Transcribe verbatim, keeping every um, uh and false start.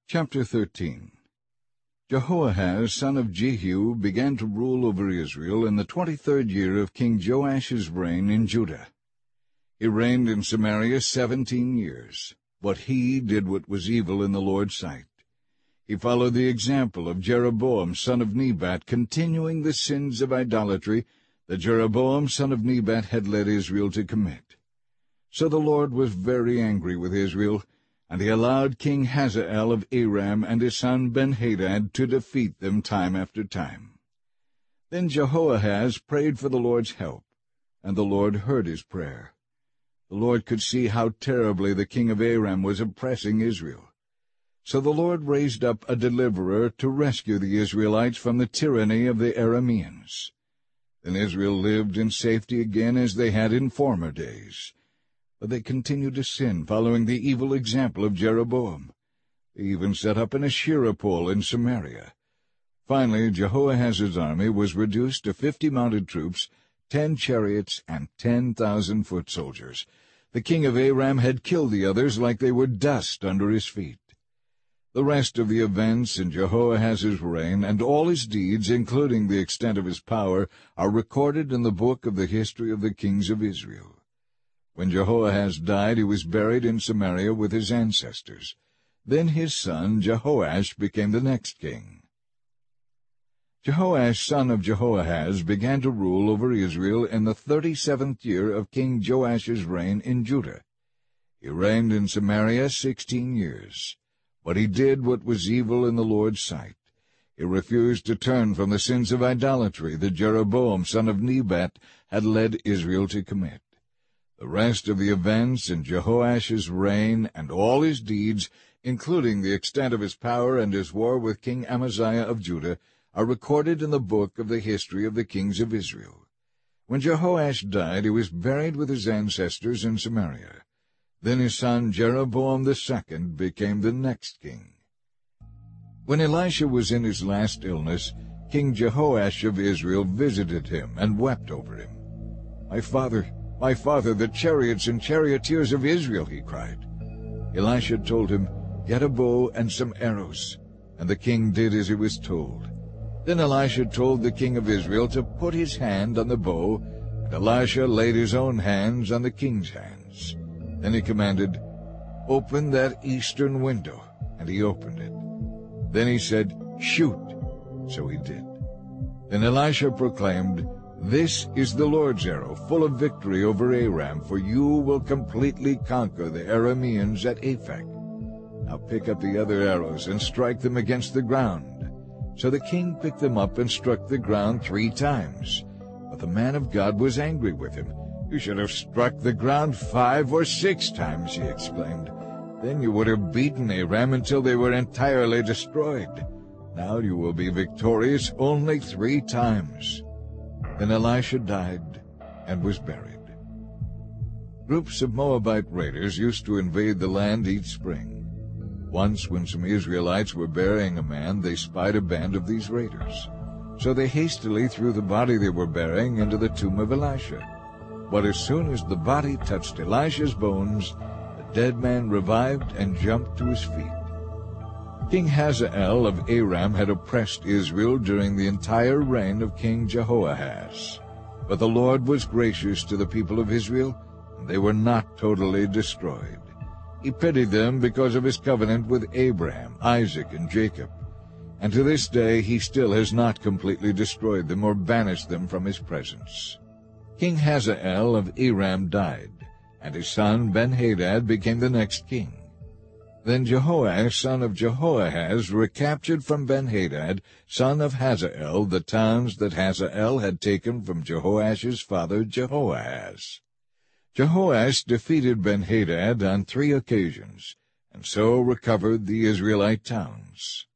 Chapter thirteen. Jehoahaz son of Jehu began to rule over Israel in the twenty-third year of King Joash's reign in Judah. He reigned in Samaria seventeen years, but he did what was evil in the Lord's sight. He followed the example of Jeroboam son of Nebat, continuing the sins of idolatry that Jeroboam son of Nebat had led Israel to commit. So the Lord was very angry with Israel, and he allowed King Hazael of Aram and his son Ben-Hadad to defeat them time after time. Then Jehoahaz prayed for the Lord's help, and the Lord heard his prayer. The Lord could see how terribly the king of Aram was oppressing Israel. So the Lord raised up a deliverer to rescue the Israelites from the tyranny of the Arameans. Then Israel lived in safety again as they had in former days. But they continued to sin, following the evil example of Jeroboam. They even set up an Asherah pole in Samaria. Finally, Jehoahaz's army was reduced to fifty mounted troops, ten chariots, and ten thousand foot soldiers. The king of Aram had killed the others like they were dust under his feet. The rest of the events in Jehoahaz's reign and all his deeds, including the extent of his power, are recorded in the book of the history of the kings of Israel. When Jehoahaz died, he was buried in Samaria with his ancestors. Then his son Jehoash became the next king. Jehoash son of Jehoahaz began to rule over Israel in the thirty-seventh year of King Joash's reign in Judah. He reigned in Samaria sixteen years. But he did what was evil in the Lord's sight. He refused to turn from the sins of idolatry that Jeroboam son of Nebat had led Israel to commit. The rest of the events in Jehoash's reign and all his deeds, including the extent of his power and his war with King Amaziah of Judah, are recorded in the book of the history of the kings of Israel. When Jehoash died, he was buried with his ancestors in Samaria. Then his son Jeroboam the second became the next king. When Elisha was in his last illness, King Jehoash of Israel visited him and wept over him. "My father, my father, the chariots and charioteers of Israel," he cried. Elisha told him, "Get a bow and some arrows." And the king did as he was told. Then Elisha told the king of Israel to put his hand on the bow, and Elisha laid his own hands on the king's hands. Then he commanded, "Open that eastern window," and he opened it. Then he said, "Shoot." So he did. Then Elisha proclaimed, "This is the Lord's arrow, full of victory over Aram, for you will completely conquer the Arameans at Aphek. Now pick up the other arrows and strike them against the ground." So the king picked them up and struck the ground three times. But the man of God was angry with him. "You should have struck the ground five or six times," he exclaimed. "Then you would have beaten Aram until they were entirely destroyed. Now you will be victorious only three times." Then Elisha died and was buried. Groups of Moabite raiders used to invade the land each spring. Once, when some Israelites were burying a man, they spied a band of these raiders. So they hastily threw the body they were burying into the tomb of Elisha. But as soon as the body touched Elisha's bones, the dead man revived and jumped to his feet. King Hazael of Aram had oppressed Israel during the entire reign of King Jehoahaz. But the Lord was gracious to the people of Israel, and they were not totally destroyed. He pitied them because of his covenant with Abraham, Isaac, and Jacob. And to this day he still has not completely destroyed them or banished them from his presence. King Hazael of Aram died, and his son Ben-Hadad became the next king. Then Jehoash son of Jehoahaz recaptured from Ben-Hadad, son of Hazael, the towns that Hazael had taken from Jehoash's father Jehoahaz. Jehoash defeated Ben-Hadad on three occasions, and so recovered the Israelite towns.